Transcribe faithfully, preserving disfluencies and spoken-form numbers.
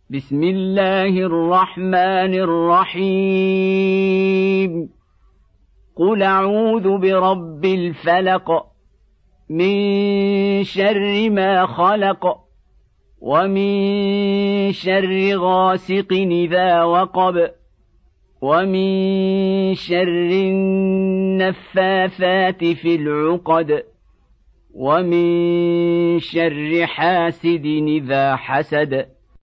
بسم الله الرحمن الرحيم قل أعوذ برب الفلق من شر ما خلق ومن شر غاسق إذا وقب ومن شر النفاثات في العقد ومن شر حاسد إذا حسد